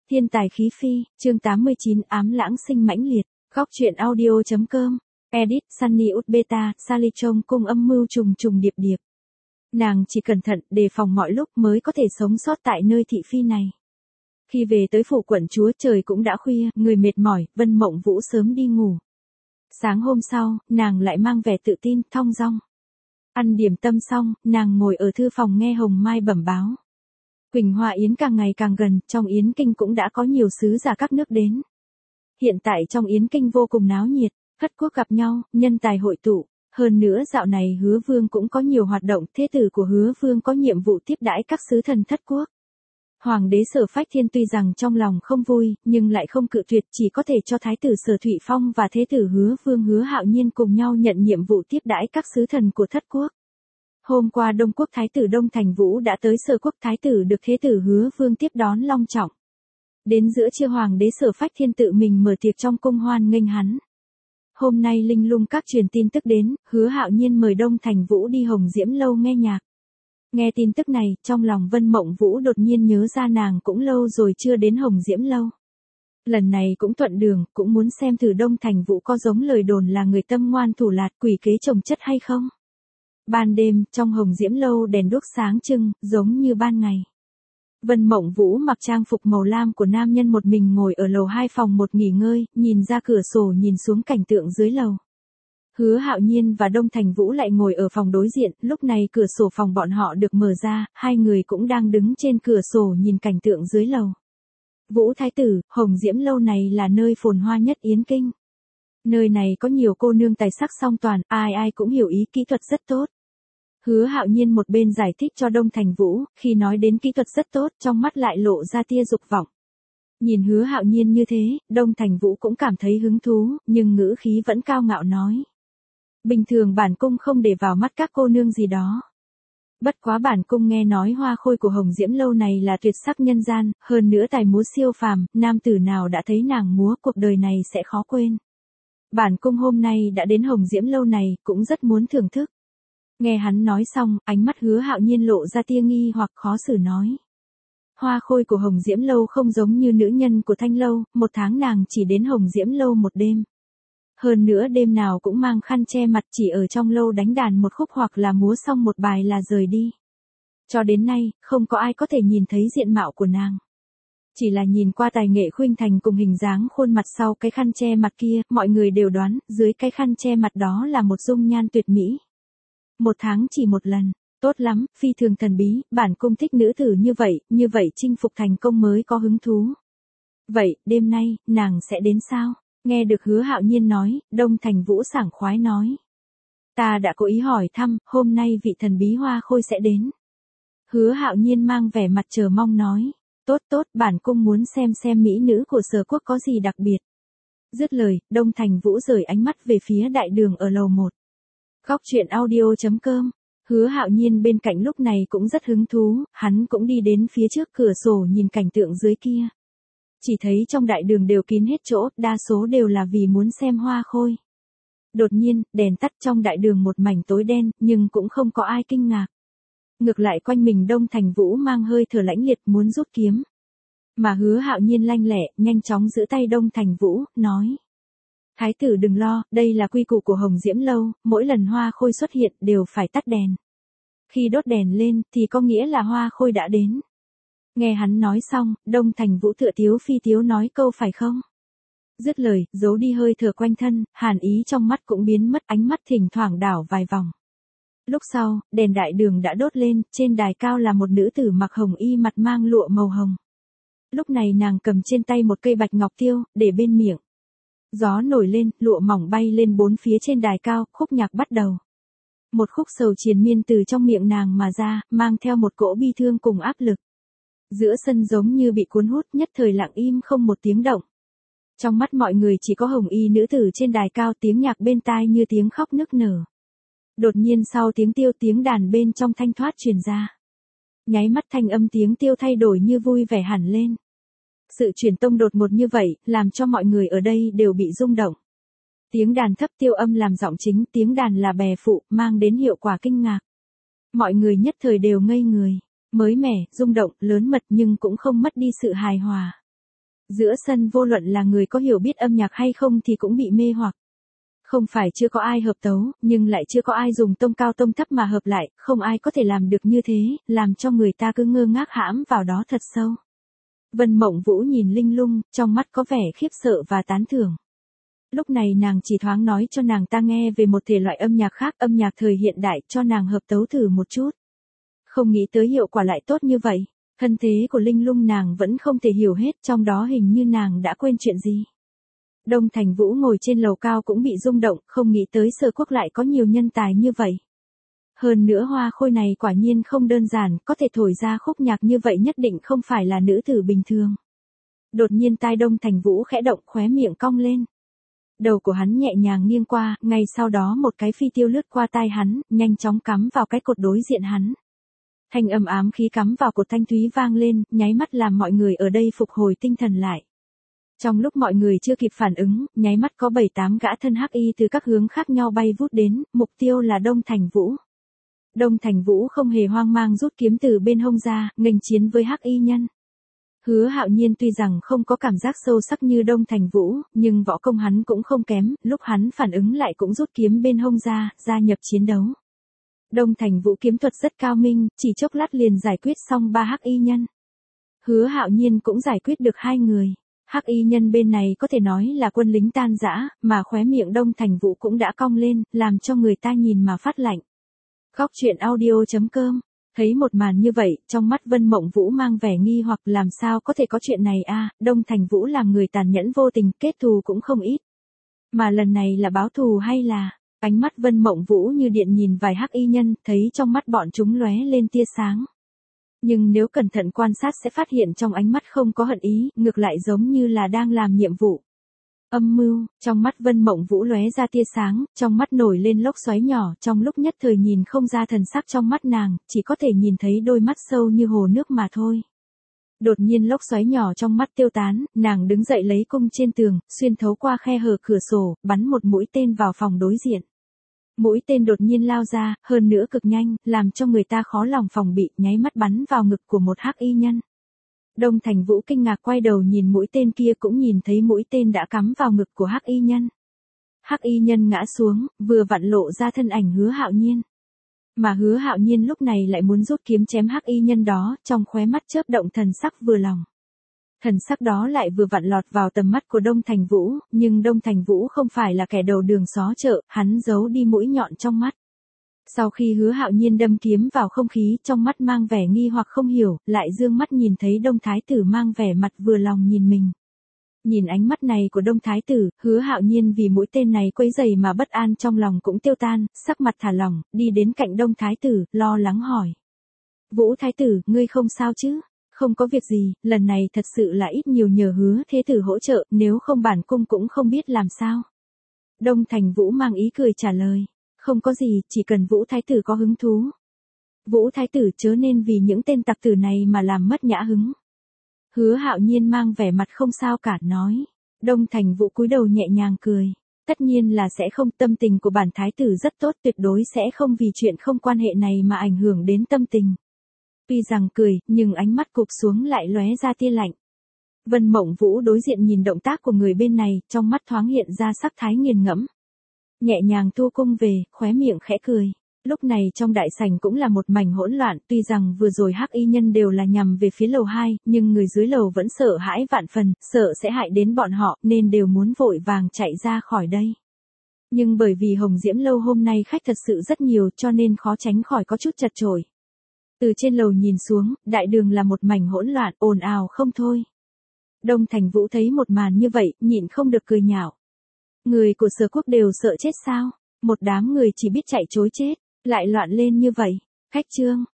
Thiên tài khí phi, chương 89 ám lãng sinh mãnh liệt, góc truyện audio.com, edit, Sunny Út Beta, Sally trông cung âm mưu trùng trùng điệp điệp. Nàng chỉ cẩn thận, đề phòng mọi lúc mới có thể sống sót tại nơi thị phi này. Khi về tới phủ quận chúa trời cũng đã khuya, người mệt mỏi, Vân Mộng Vũ sớm đi ngủ. Sáng hôm sau, nàng lại mang vẻ tự tin, thong dong. Ăn điểm tâm xong, nàng ngồi ở thư phòng nghe Hồng Mai bẩm báo. Quỳnh Hoa Yến càng ngày càng gần, trong Yến Kinh cũng đã có nhiều sứ giả các nước đến. Hiện tại trong Yến Kinh vô cùng náo nhiệt, các quốc gặp nhau, nhân tài hội tụ. Hơn nữa dạo này Hứa Vương cũng có nhiều hoạt động, thế tử của Hứa Vương có nhiệm vụ tiếp đãi các sứ thần thất quốc. Hoàng đế Sở Phách Thiên tuy rằng trong lòng không vui, nhưng lại không cự tuyệt, chỉ có thể cho thái tử Sở Thụy Phong và thế tử Hứa Vương Hứa Hạo Nhiên cùng nhau nhận nhiệm vụ tiếp đãi các sứ thần của thất quốc. Hôm qua Đông Quốc thái tử Đông Thành Vũ đã tới Sở Quốc, thái tử được thế tử Hứa Vương tiếp đón long trọng. Đến giữa trưa Hoàng đế Sở Phách Thiên tự mình mở tiệc trong cung hoan nghênh hắn. Hôm nay linh lung các truyền tin tức đến, Hứa Hạo Nhiên mời Đông Thành Vũ đi Hồng Diễm Lâu nghe nhạc. Nghe tin tức này, trong lòng Vân Mộng Vũ đột nhiên nhớ ra nàng cũng lâu rồi chưa đến Hồng Diễm Lâu. Lần này cũng thuận đường, cũng muốn xem thử Đông Thành Vũ có giống lời đồn là người tâm ngoan thủ lạt, quỷ kế chồng chất hay không. Ban đêm, trong Hồng Diễm Lâu đèn đuốc sáng trưng, giống như ban ngày. Vân Mộng Vũ mặc trang phục màu lam của nam nhân một mình ngồi ở lầu 2 phòng một nghỉ ngơi, nhìn ra cửa sổ nhìn xuống cảnh tượng dưới lầu. Hứa Hạo Nhiên và Đông Thành Vũ lại ngồi ở phòng đối diện, lúc này cửa sổ phòng bọn họ được mở ra, hai người cũng đang đứng trên cửa sổ nhìn cảnh tượng dưới lầu. Vũ thái tử, Hồng Diễm Lâu này là nơi phồn hoa nhất Yến Kinh. Nơi này có nhiều cô nương tài sắc song toàn, ai ai cũng hiểu ý kỹ thuật rất tốt. Hứa Hạo Nhiên một bên giải thích cho Đông Thành Vũ, khi nói đến kỹ thuật rất tốt, trong mắt lại lộ ra tia dục vọng. Nhìn Hứa Hạo Nhiên như thế, Đông Thành Vũ cũng cảm thấy hứng thú, nhưng ngữ khí vẫn cao ngạo nói. Bình thường bản cung không để vào mắt các cô nương gì đó. Bất quá bản cung nghe nói hoa khôi của Hồng Diễm Lâu này là tuyệt sắc nhân gian, hơn nữa tài múa siêu phàm, nam tử nào đã thấy nàng múa cuộc đời này sẽ khó quên. Bản cung hôm nay đã đến Hồng Diễm Lâu này, cũng rất muốn thưởng thức. Nghe hắn nói xong, ánh mắt Hứa Hạo Nhiên lộ ra tia nghi hoặc khó xử nói. Hoa khôi của Hồng Diễm Lâu không giống như nữ nhân của Thanh Lâu, một tháng nàng chỉ đến Hồng Diễm Lâu một đêm. Hơn nữa đêm nào cũng mang khăn che mặt, chỉ ở trong lâu đánh đàn một khúc hoặc là múa xong một bài là rời đi. Cho đến nay, không có ai có thể nhìn thấy diện mạo của nàng. Chỉ là nhìn qua tài nghệ khuynh thành cùng hình dáng khuôn mặt sau cái khăn che mặt kia, mọi người đều đoán, dưới cái khăn che mặt đó là một dung nhan tuyệt mỹ. Một tháng chỉ một lần, tốt lắm, phi thường thần bí, bản cung thích nữ tử như vậy chinh phục thành công mới có hứng thú. Vậy, đêm nay, nàng sẽ đến sao? Nghe được Hứa Hạo Nhiên nói, Đông Thành Vũ sảng khoái nói. Ta đã cố ý hỏi thăm, hôm nay vị thần bí hoa khôi sẽ đến. Hứa Hạo Nhiên mang vẻ mặt chờ mong nói. Tốt, bản cung muốn xem mỹ nữ của Sở Quốc có gì đặc biệt. Dứt lời, Đông Thành Vũ rời ánh mắt về phía đại đường ở lầu 1. Góc truyện audio.com. Hứa Hạo Nhiên bên cạnh lúc này cũng rất hứng thú, hắn cũng đi đến phía trước cửa sổ nhìn cảnh tượng dưới kia. Chỉ thấy trong đại đường đều kín hết chỗ, đa số đều là vì muốn xem hoa khôi. Đột nhiên, đèn tắt trong đại đường một mảnh tối đen, nhưng cũng không có ai kinh ngạc. Ngược lại quanh mình Đông Thành Vũ mang hơi thở lãnh liệt muốn rút kiếm. Mà Hứa Hạo Nhiên lanh lẹ, nhanh chóng giữ tay Đông Thành Vũ, nói. Thái tử đừng lo, đây là quy củ của Hồng Diễm Lâu, mỗi lần hoa khôi xuất hiện đều phải tắt đèn. Khi đốt đèn lên thì có nghĩa là hoa khôi đã đến. Nghe hắn nói xong, Đông Thành Vũ tựa tiếu phi tiếu nói câu phải không? Dứt lời, giấu đi hơi thở quanh thân, hàn ý trong mắt cũng biến mất, ánh mắt thỉnh thoảng đảo vài vòng. Lúc sau, đèn đại đường đã đốt lên, trên đài cao là một nữ tử mặc hồng y mặt mang lụa màu hồng. Lúc này nàng cầm trên tay một cây bạch ngọc tiêu, để bên miệng. Gió nổi lên, lụa mỏng bay lên bốn phía trên đài cao, khúc nhạc bắt đầu. Một khúc sầu triền miên từ trong miệng nàng mà ra, mang theo một cỗ bi thương cùng áp lực. Giữa sân giống như bị cuốn hút, nhất thời lặng im không một tiếng động. Trong mắt mọi người chỉ có hồng y nữ tử trên đài cao, tiếng nhạc bên tai như tiếng khóc nức nở. Đột nhiên sau tiếng tiêu tiếng đàn bên trong thanh thoát truyền ra. Nháy mắt thanh âm tiếng tiêu thay đổi như vui vẻ hẳn lên. Sự chuyển tông đột ngột như vậy, làm cho mọi người ở đây đều bị rung động. Tiếng đàn thấp tiêu âm làm giọng chính, tiếng đàn là bè phụ, mang đến hiệu quả kinh ngạc. Mọi người nhất thời đều ngây người. Mới mẻ, rung động, lớn mật nhưng cũng không mất đi sự hài hòa. Giữa sân vô luận là người có hiểu biết âm nhạc hay không thì cũng bị mê hoặc. Không phải chưa có ai hợp tấu, nhưng lại chưa có ai dùng tông cao tông thấp mà hợp lại, không ai có thể làm được như thế, làm cho người ta cứ ngơ ngác hãm vào đó thật sâu. Vân Mộng Vũ nhìn Linh Lung, trong mắt có vẻ khiếp sợ và tán thưởng. Lúc này nàng chỉ thoáng nói cho nàng ta nghe về một thể loại âm nhạc khác, âm nhạc thời hiện đại, cho nàng hợp tấu thử một chút. Không nghĩ tới hiệu quả lại tốt như vậy. Thân thế của Linh Lung nàng vẫn không thể hiểu hết, trong đó hình như nàng đã quên chuyện gì. Đông Thành Vũ ngồi trên lầu cao cũng bị rung động, không nghĩ tới Sở Quốc lại có nhiều nhân tài như vậy. Hơn nữa Hoa Khôi này quả nhiên không đơn giản, có thể thổi ra khúc nhạc như vậy nhất định không phải là nữ tử bình thường. Đột nhiên tai Đông Thành Vũ khẽ động, khóe miệng cong lên. Đầu của hắn nhẹ nhàng nghiêng qua, ngay sau đó một cái phi tiêu lướt qua tai hắn, nhanh chóng cắm vào cái cột đối diện hắn. Thanh âm ám khí cắm vào cột thanh thúy vang lên, nháy mắt làm mọi người ở đây phục hồi tinh thần lại. Trong lúc mọi người chưa kịp phản ứng, nháy mắt có 7-8 gã thân hắc y từ các hướng khác nhau bay vút đến, mục tiêu là Đông Thành Vũ. Đông Thành Vũ không hề hoang mang rút kiếm từ bên hông ra, nghênh chiến với hắc y nhân. Hứa Hạo Nhiên tuy rằng không có cảm giác sâu sắc như Đông Thành Vũ, nhưng võ công hắn cũng không kém, lúc hắn phản ứng lại cũng rút kiếm bên hông ra, gia nhập chiến đấu. Đông Thành Vũ kiếm thuật rất cao minh, chỉ chốc lát liền giải quyết xong 3 hắc y nhân. Hứa Hạo Nhiên cũng giải quyết được 2 người. Hắc y nhân bên này có thể nói là quân lính tan rã, mà khóe miệng Đông Thành Vũ cũng đã cong lên, làm cho người ta nhìn mà phát lạnh. Góc truyện audio.com. Thấy một màn như vậy, trong mắt Vân Mộng Vũ mang vẻ nghi hoặc, làm sao có thể có chuyện này a? Đông Thành Vũ làm người tàn nhẫn vô tình, kết thù cũng không ít. Mà lần này là báo thù hay là... Ánh mắt Vân Mộng Vũ như điện nhìn vài hắc y nhân, thấy trong mắt bọn chúng lóe lên tia sáng. Nhưng nếu cẩn thận quan sát sẽ phát hiện trong ánh mắt không có hận ý, ngược lại giống như là đang làm nhiệm vụ. Âm mưu, trong mắt Vân Mộng Vũ lóe ra tia sáng, trong mắt nổi lên lốc xoáy nhỏ, trong lúc nhất thời nhìn không ra thần sắc trong mắt nàng, chỉ có thể nhìn thấy đôi mắt sâu như hồ nước mà thôi. Đột nhiên lốc xoáy nhỏ trong mắt tiêu tán, nàng đứng dậy lấy cung trên tường, xuyên thấu qua khe hở cửa sổ, bắn một mũi tên vào phòng đối diện. Mũi tên đột nhiên lao ra, hơn nữa cực nhanh, làm cho người ta khó lòng phòng bị, nháy mắt bắn vào ngực của một hắc y nhân. Đông Thành Vũ kinh ngạc quay đầu nhìn mũi tên kia, cũng nhìn thấy mũi tên đã cắm vào ngực của hắc y nhân. Hắc y nhân ngã xuống, vừa vặn lộ ra thân ảnh Hứa Hạo Nhiên. Mà Hứa Hạo Nhiên lúc này lại muốn rút kiếm chém hắc y nhân đó, trong khóe mắt chớp động thần sắc vừa lòng. Thần sắc đó lại vừa vặn lọt vào tầm mắt của Đông Thành Vũ, nhưng Đông Thành Vũ không phải là kẻ đầu đường xó chợ, hắn giấu đi mũi nhọn trong mắt. Sau khi Hứa Hạo Nhiên đâm kiếm vào không khí, trong mắt mang vẻ nghi hoặc không hiểu, lại dương mắt nhìn thấy Đông Thái Tử mang vẻ mặt vừa lòng nhìn mình. Nhìn ánh mắt này của Đông Thái Tử, Hứa Hạo Nhiên vì mũi tên này quấy rầy mà bất an trong lòng cũng tiêu tan, sắc mặt thả lỏng, đi đến cạnh Đông Thái Tử, lo lắng hỏi. Vũ Thái Tử, ngươi không sao chứ? Không có việc gì, lần này thật sự là ít nhiều nhờ Hứa Thế Tử hỗ trợ, nếu không bản cung cũng không biết làm sao. Đông Thành Vũ mang ý cười trả lời. Không có gì, chỉ cần Vũ Thái Tử có hứng thú. Vũ Thái Tử chớ nên vì những tên tặc tử này mà làm mất nhã hứng. Hứa Hạo Nhiên mang vẻ mặt không sao cả nói. Đông Thành Vũ cúi đầu nhẹ nhàng cười. Tất nhiên là sẽ không, tâm tình của bản Thái Tử rất tốt, tuyệt đối sẽ không vì chuyện không quan hệ này mà ảnh hưởng đến tâm tình. Tuy rằng cười, nhưng ánh mắt cụp xuống lại lóe ra tia lạnh. Vân Mộng Vũ đối diện nhìn động tác của người bên này, trong mắt thoáng hiện ra sắc thái nghiền ngẫm. Nhẹ nhàng thu cung về, khóe miệng khẽ cười. Lúc này trong đại sảnh cũng là một mảnh hỗn loạn, tuy rằng vừa rồi hắc y nhân đều là nhằm về phía lầu 2, nhưng người dưới lầu vẫn sợ hãi vạn phần, sợ sẽ hại đến bọn họ, nên đều muốn vội vàng chạy ra khỏi đây. Nhưng bởi vì Hồng Diễm lâu hôm nay khách thật sự rất nhiều, cho nên khó tránh khỏi có chút chật chội. Từ trên lầu nhìn xuống, đại đường là một mảnh hỗn loạn, ồn ào không thôi. Đông Thành Vũ thấy một màn như vậy, nhịn không được cười nhạo. Người của Sở Quốc đều sợ chết sao? Một đám người chỉ biết chạy trối chết, lại loạn lên như vậy. Khách trương,